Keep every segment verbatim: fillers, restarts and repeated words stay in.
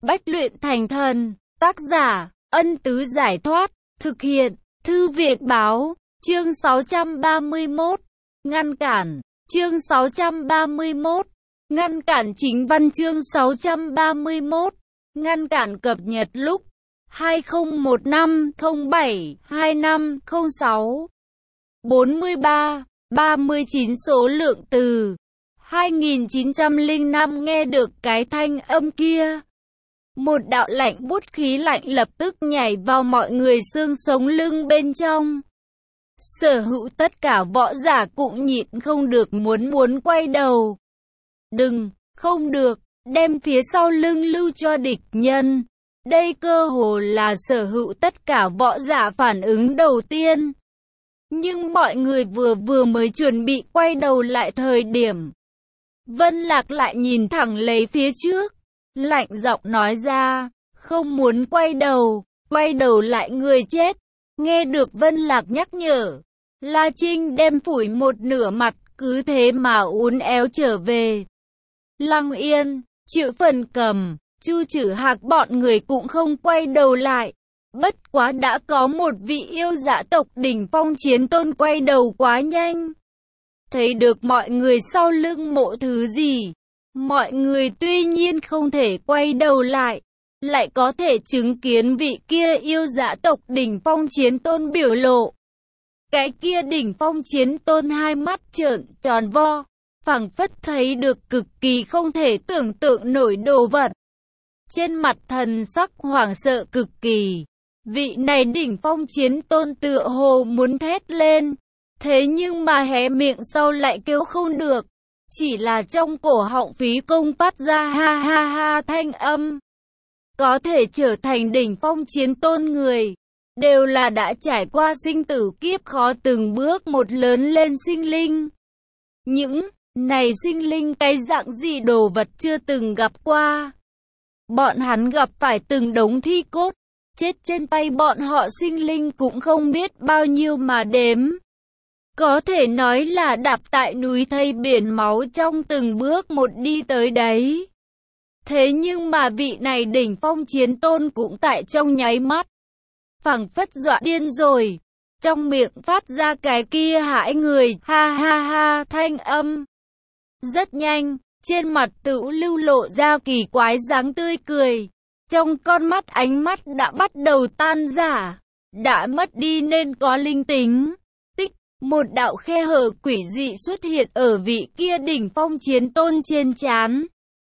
Bách luyện thành thần. Tác giả, Ân Tứ Giải Thoát. Thực hiện, Thư viện Báo. Chương sáu trăm ba mươi mốt. Ngăn cản. Chương sáu trăm ba mươi mốt. Ngăn cản. Chính văn chương sáu trăm ba mươi mốt. Ngăn cản cập nhật lúc hai không một năm không bảy hai năm không sáu. bốn mươi ba, ba mươi chín số lượng từ. hai nghìn chín trăm lẻ năm nghe được cái thanh âm kia. Một đạo lạnh buốt khí lạnh lập tức nhảy vào mọi người xương sống lưng bên trong. Sở hữu tất cả võ giả cũng nhịn không được muốn muốn quay đầu. Đừng, không được, đem phía sau lưng lưu cho địch nhân. Đây cơ hồ là sở hữu tất cả võ giả phản ứng đầu tiên. Nhưng mọi người vừa vừa mới chuẩn bị quay đầu lại thời điểm. Vân Lạc lại nhìn thẳng lấy phía trước. Lạnh giọng nói ra, không muốn quay đầu, quay đầu lại người chết. Nghe được Vân Lạc nhắc nhở, La Trinh đem phủi một nửa mặt, cứ thế mà uốn éo trở về. Lăng Yên, Triệu Phần Cầm, Chu Trử Hạc bọn người cũng không quay đầu lại. Bất quá đã có một vị yêu dã tộc đỉnh phong chiến tôn quay đầu quá nhanh. Thấy được mọi người sau lưng mộ thứ gì. Mọi người tuy nhiên không thể quay đầu lại, lại có thể chứng kiến vị kia yêu dã tộc đỉnh phong chiến tôn biểu lộ. Cái kia đỉnh phong chiến tôn hai mắt trợn tròn vo, phảng phất thấy được cực kỳ không thể tưởng tượng nổi đồ vật. Trên mặt thần sắc hoảng sợ cực kỳ, vị này đỉnh phong chiến tôn tựa hồ muốn thét lên, thế nhưng mà hé miệng sau lại kêu không được. Chỉ là trong cổ họng phí công phát ra ha ha ha thanh âm. Có thể trở thành đỉnh phong chiến tôn người, đều là đã trải qua sinh tử kiếp khó từng bước một lớn lên sinh linh. Những này sinh linh cái dạng gì đồ vật chưa từng gặp qua. Bọn hắn gặp phải từng đống thi cốt, chết trên tay bọn họ sinh linh cũng không biết bao nhiêu mà đếm. Có thể nói là đạp tại núi thây biển máu trong từng bước một đi tới đấy. Thế nhưng mà vị này đỉnh phong chiến tôn cũng tại trong nháy mắt. Phảng phất dọa điên rồi. Trong miệng phát ra cái kia hãi người ha ha ha thanh âm. Rất nhanh, trên mặt Tửu Lưu lộ ra kỳ quái dáng tươi cười. Trong con mắt ánh mắt đã bắt đầu tan rã, đã mất đi nên có linh tính. Một đạo khe hở quỷ dị xuất hiện ở vị kia đỉnh phong chiến tôn trên trán.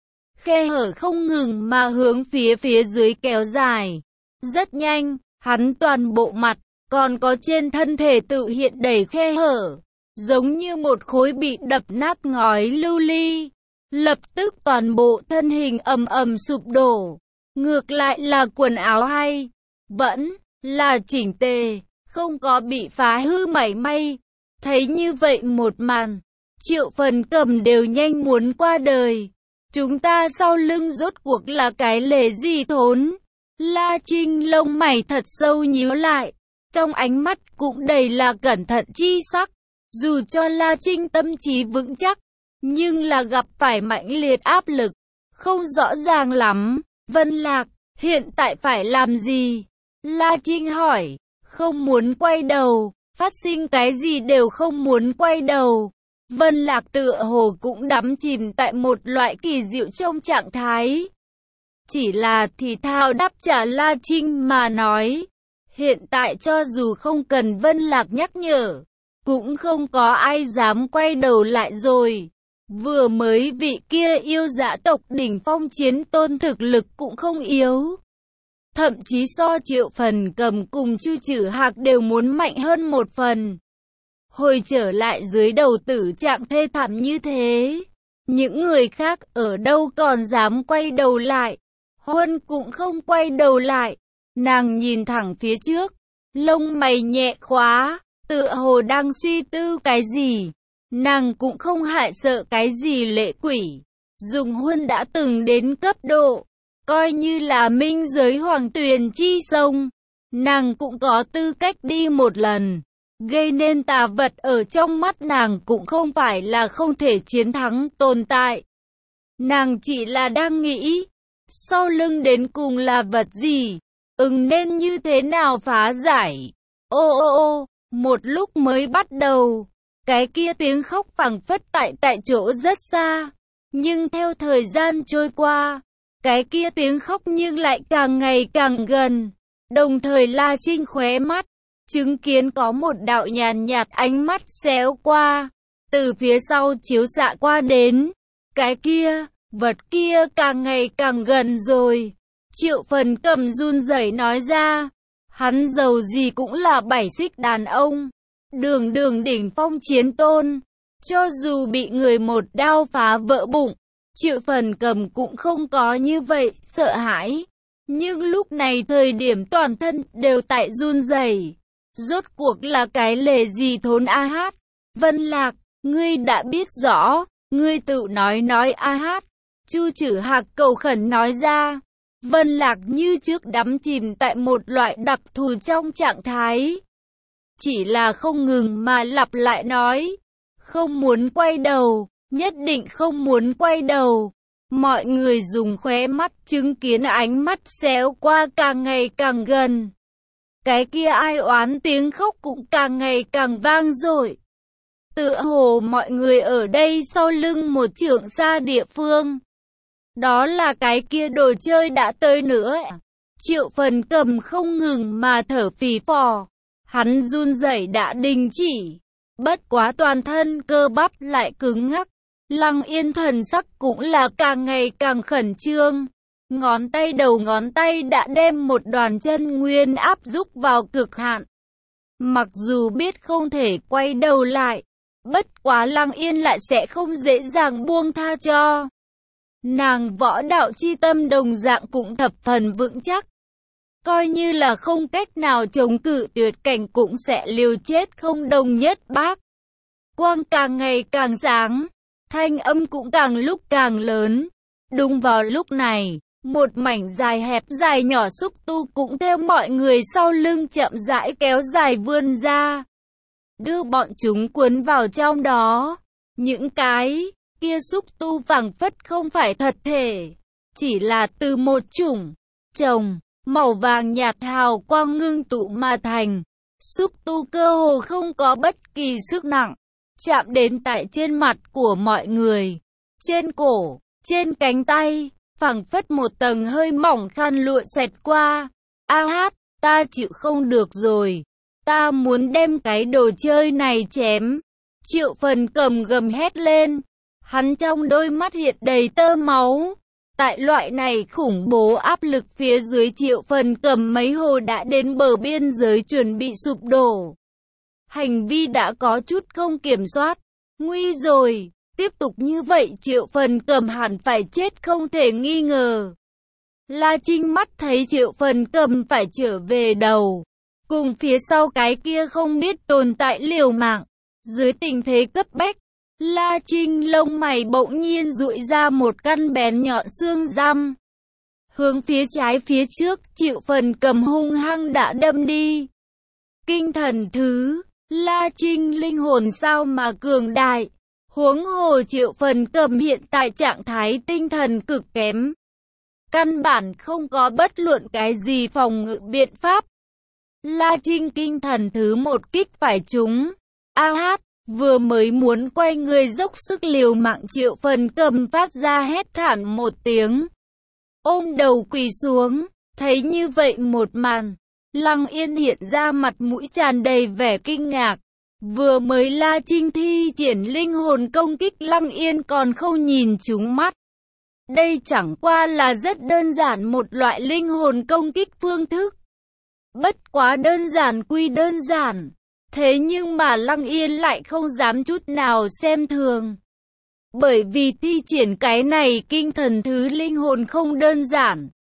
Khe hở không ngừng mà hướng phía phía dưới kéo dài. Rất nhanh, hắn toàn bộ mặt, còn có trên thân thể tự hiện đầy khe hở. Giống như một khối bị đập nát ngói lưu ly. Lập tức toàn bộ thân hình ầm ầm sụp đổ. Ngược lại là quần áo hay, vẫn là chỉnh tề. Không có bị phá hư mảy may. Thấy như vậy một màn, Triệu Phần Cầm đều nhanh muốn qua đời. Chúng ta sau lưng rốt cuộc là cái lề gì thốn? La Trinh lông mày thật sâu nhíu lại, trong ánh mắt cũng đầy là cẩn thận chi sắc. Dù cho La Trinh tâm trí vững chắc, nhưng là gặp phải mãnh liệt áp lực, không rõ ràng lắm. Vân Lạc, hiện tại phải làm gì? La Trinh hỏi, không muốn quay đầu. Phát sinh cái gì đều không muốn quay đầu. Vân Lạc tựa hồ cũng đắm chìm tại một loại kỳ diệu trong trạng thái. Chỉ là thì thào đáp trả La Trinh mà nói. Hiện tại cho dù không cần Vân Lạc nhắc nhở, cũng không có ai dám quay đầu lại rồi. Vừa mới vị kia yêu dã tộc đỉnh phong chiến tôn thực lực cũng không yếu. Thậm chí so Triệu Phần Cầm cùng Chu Trử Hạc đều muốn mạnh hơn một phần. Hồi trở lại dưới đầu tử trạng thê thảm như thế, những người khác ở đâu còn dám quay đầu lại. Huân cũng không quay đầu lại, nàng nhìn thẳng phía trước, lông mày nhẹ khóa, tựa hồ đang suy tư cái gì. Nàng cũng không hại sợ cái gì lệ quỷ, dùng Huân đã từng đến cấp độ. Coi như là minh giới hoàng tuyền chi sông, nàng cũng có tư cách đi một lần. Gây nên tà vật ở trong mắt nàng cũng không phải là không thể chiến thắng tồn tại. Nàng chỉ là đang nghĩ, Sau lưng đến cùng là vật gì? Ưng nên như thế nào phá giải? Ô ô ô, một lúc mới bắt đầu, cái kia tiếng khóc phảng phất tại tại chỗ rất xa. Nhưng theo thời gian trôi qua, cái kia tiếng khóc nhưng lại càng ngày càng gần. Đồng thời La Trinh khóe mắt, chứng kiến có một đạo nhàn nhạt ánh mắt xéo qua, từ phía sau chiếu xạ qua đến. Cái kia, vật kia càng ngày càng gần rồi. Triệu Phần Cầm run rẩy nói ra, hắn giàu gì cũng là bảy xích đàn ông, đường đường đỉnh phong chiến tôn. Cho dù bị người một đao phá vỡ bụng, Triệu Phần Cầm cũng không có như vậy, sợ hãi. Nhưng lúc này thời điểm toàn thân đều tại run rẩy. Rốt cuộc là cái lề gì thốn a hát? Vân Lạc, ngươi đã biết rõ, ngươi tự nói nói a hát. Chu Trử Hạc cầu khẩn nói ra. Vân Lạc như trước đắm chìm tại một loại đặc thù trong trạng thái. Chỉ là không ngừng mà lặp lại nói. Không muốn quay đầu, nhất định không muốn quay đầu. Mọi người dùng khóe mắt chứng kiến ánh mắt xéo qua càng ngày càng gần. Cái kia ai oán tiếng khóc cũng càng ngày càng vang dội. Tựa hồ mọi người ở đây sau lưng một trượng xa địa phương. Đó là cái kia đồ chơi đã tới nữa. Triệu Phần Cầm không ngừng mà thở phì phò. Hắn run rẩy đã đình chỉ. Bất quá toàn thân cơ bắp lại cứng ngắc. Lăng Yên thần sắc cũng là càng ngày càng khẩn trương. Ngón tay đầu ngón tay đã đem một đoàn chân nguyên áp giúp vào cực hạn. Mặc dù biết không thể quay đầu lại, bất quá Lăng Yên lại sẽ không dễ dàng buông tha cho. Nàng võ đạo chi tâm đồng dạng cũng thập phần vững chắc. Coi như là không cách nào chống cự tuyệt cảnh cũng sẽ liều chết không đồng nhất bác. Quang càng ngày càng sáng, thanh âm cũng càng lúc càng lớn. Đúng vào lúc này, một mảnh dài hẹp dài nhỏ xúc tu cũng theo mọi người sau lưng chậm rãi kéo dài vươn ra. Đưa bọn chúng cuốn vào trong đó. Những cái kia xúc tu phảng phất không phải thật thể, chỉ là từ một chủng chồng màu vàng nhạt hào quang ngưng tụ mà thành. Xúc tu cơ hồ không có bất kỳ sức nặng, chạm đến tại trên mặt của mọi người, trên cổ, trên cánh tay, phảng phất một tầng hơi mỏng khăn lụa xẹt qua. A hát, ta chịu không được rồi, ta muốn đem cái đồ chơi này chém. Triệu Phần Cầm gầm hét lên, hắn trong đôi mắt hiện đầy tơ máu. Tại loại này khủng bố áp lực phía dưới, Triệu Phần Cầm mấy hồ đã đến bờ biên giới chuẩn bị sụp đổ. Hành vi đã có chút không kiểm soát. Nguy rồi, tiếp tục như vậy Triệu Phần Cầm hẳn phải chết không thể nghi ngờ. La Trinh mắt thấy Triệu Phần Cầm phải trở về đầu, cùng phía sau cái kia không biết tồn tại liều mạng. Dưới tình thế cấp bách, La Trinh lông mày bỗng nhiên dụi ra một căn bén nhọn xương răm. Hướng phía trái phía trước, Triệu Phần Cầm hung hăng đã đâm đi. Kinh thần thứ, La Trinh linh hồn sao mà cường đại. Huống hồ Triệu Phần Cầm hiện tại trạng thái tinh thần cực kém. Căn bản không có bất luận cái gì phòng ngự biện pháp. La Trinh kinh thần thứ một kích phải trúng. A hát, vừa mới muốn quay người dốc sức liều mạng, Triệu Phần Cầm phát ra hét thảm một tiếng. Ôm đầu quỳ xuống, thấy như vậy một màn. Lăng Yên hiện ra mặt mũi tràn đầy vẻ kinh ngạc. Vừa mới La Trinh thi triển linh hồn công kích, Lăng Yên còn không nhìn trúng mắt. Đây chẳng qua là rất đơn giản một loại linh hồn công kích phương thức. Bất quá đơn giản quy đơn giản. Thế nhưng mà Lăng Yên lại không dám chút nào xem thường. Bởi vì thi triển cái này kinh thần thứ linh hồn không đơn giản.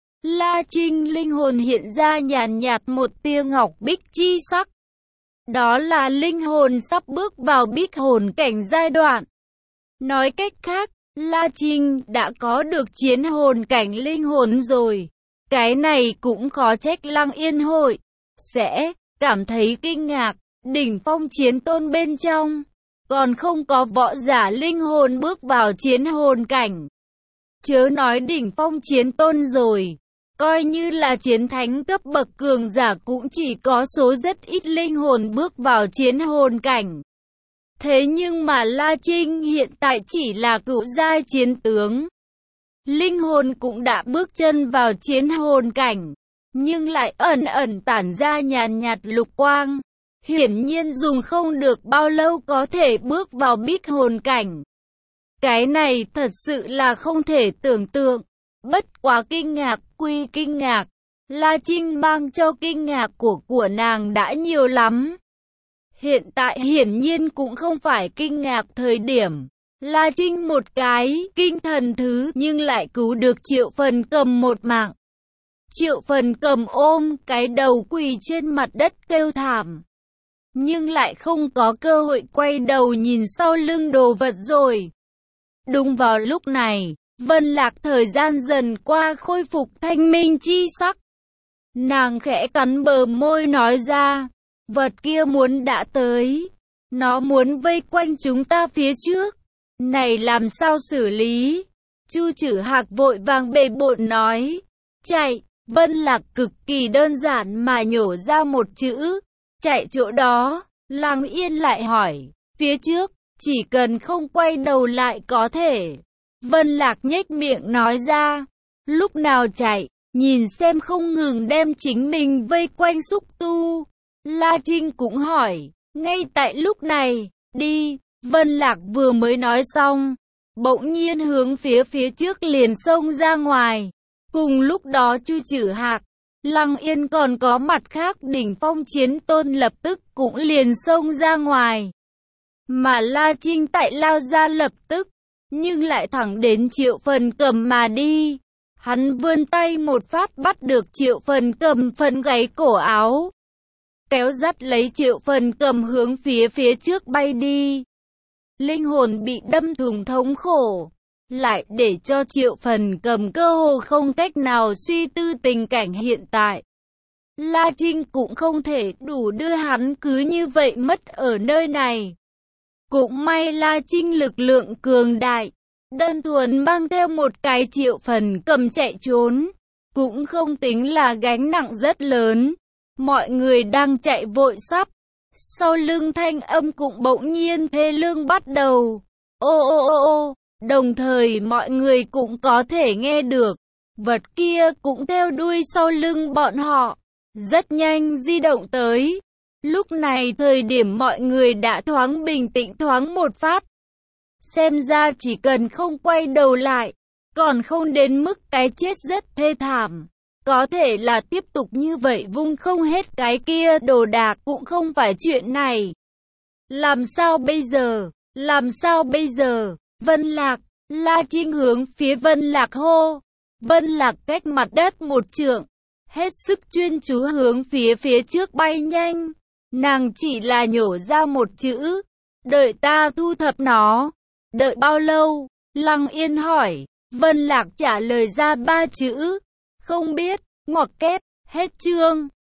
La Trinh linh hồn hiện ra nhàn nhạt một tia ngọc bích chi sắc. Đó là linh hồn sắp bước vào bích hồn cảnh giai đoạn. Nói cách khác, La Trinh đã có được chiến hồn cảnh linh hồn rồi. Cái này cũng khó trách Lăng Yên hội sẽ cảm thấy kinh ngạc. Đỉnh phong chiến tôn bên trong còn không có võ giả linh hồn bước vào chiến hồn cảnh. Chớ nói đỉnh phong chiến tôn rồi, coi như là chiến thánh cấp bậc cường giả cũng chỉ có số rất ít linh hồn bước vào chiến hồn cảnh. Thế nhưng mà La Trinh hiện tại chỉ là cựu giai chiến tướng. Linh hồn cũng đã bước chân vào chiến hồn cảnh, nhưng lại ẩn ẩn tản ra nhàn nhạt lục quang. Hiển nhiên dùng không được bao lâu có thể bước vào bích hồn cảnh. Cái này thật sự là không thể tưởng tượng. Bất quá kinh ngạc quy kinh ngạc, La Trinh mang cho kinh ngạc của của nàng đã nhiều lắm. Hiện tại hiển nhiên cũng không phải kinh ngạc thời điểm. La Trinh một cái kinh thần thứ nhưng lại cứu được Triệu Phần Cầm một mạng. Triệu Phần Cầm ôm cái đầu quỳ trên mặt đất kêu thảm. Nhưng lại không có cơ hội quay đầu nhìn sau lưng đồ vật rồi. Đúng vào lúc này, Vân Lạc thời gian dần qua khôi phục thanh minh chi sắc. Nàng khẽ cắn bờ môi nói ra, vật kia muốn đã tới. Nó muốn vây quanh chúng ta phía trước. Này làm sao xử lý? Chu Trử Hạc vội vàng bề bộn nói. Chạy, Vân Lạc cực kỳ đơn giản mà nhổ ra một chữ. Chạy chỗ đó, Lăng Yên lại hỏi, phía trước, chỉ cần không quay đầu lại có thể. Vân Lạc nhếch miệng nói ra, lúc nào chạy, nhìn xem không ngừng đem chính mình vây quanh xúc tu. La Trinh cũng hỏi, ngay tại lúc này, đi. Vân Lạc vừa mới nói xong, bỗng nhiên hướng phía phía trước liền xông ra ngoài. Cùng lúc đó Chu Trử Hạc, Lăng Yên còn có mặt khác đỉnh phong chiến tôn lập tức cũng liền xông ra ngoài. Mà La Trinh tại lao ra lập tức, nhưng lại thẳng đến Triệu Phần Cầm mà đi. Hắn vươn tay một phát bắt được Triệu Phần Cầm phần gáy cổ áo, kéo dắt lấy Triệu Phần Cầm hướng phía phía trước bay đi. Linh hồn bị đâm thủng thống khổ, lại để cho Triệu Phần Cầm cơ hồ không cách nào suy tư tình cảnh hiện tại. La Trinh cũng không thể đủ đưa hắn cứ như vậy mất ở nơi này. Cũng may La Trinh lực lượng cường đại, đơn thuần mang theo một cái Triệu Phần Cầm chạy trốn, cũng không tính là gánh nặng rất lớn. Mọi người đang chạy vội sắp, sau lưng thanh âm cũng bỗng nhiên thê lương bắt đầu. Ô ô ô ô, đồng thời mọi người cũng có thể nghe được, vật kia cũng theo đuôi sau lưng bọn họ, rất nhanh di động tới. Lúc này thời điểm mọi người đã thoáng bình tĩnh thoáng một phát. Xem ra chỉ cần không quay đầu lại, còn không đến mức cái chết rất thê thảm. Có thể là tiếp tục như vậy vung không hết cái kia đồ đạc cũng không phải chuyện này. Làm sao bây giờ? Làm sao bây giờ? Vân Lạc, La Trinh hướng phía Vân Lạc hô. Vân Lạc cách mặt đất một trượng, hết sức chuyên chú hướng phía phía trước bay nhanh. Nàng chỉ là nhổ ra một chữ, đợi ta thu thập nó. Đợi bao lâu? Lăng Yên hỏi. Vân Lạc trả lời ra ba chữ, không biết. Ngoặc kép, hết chương.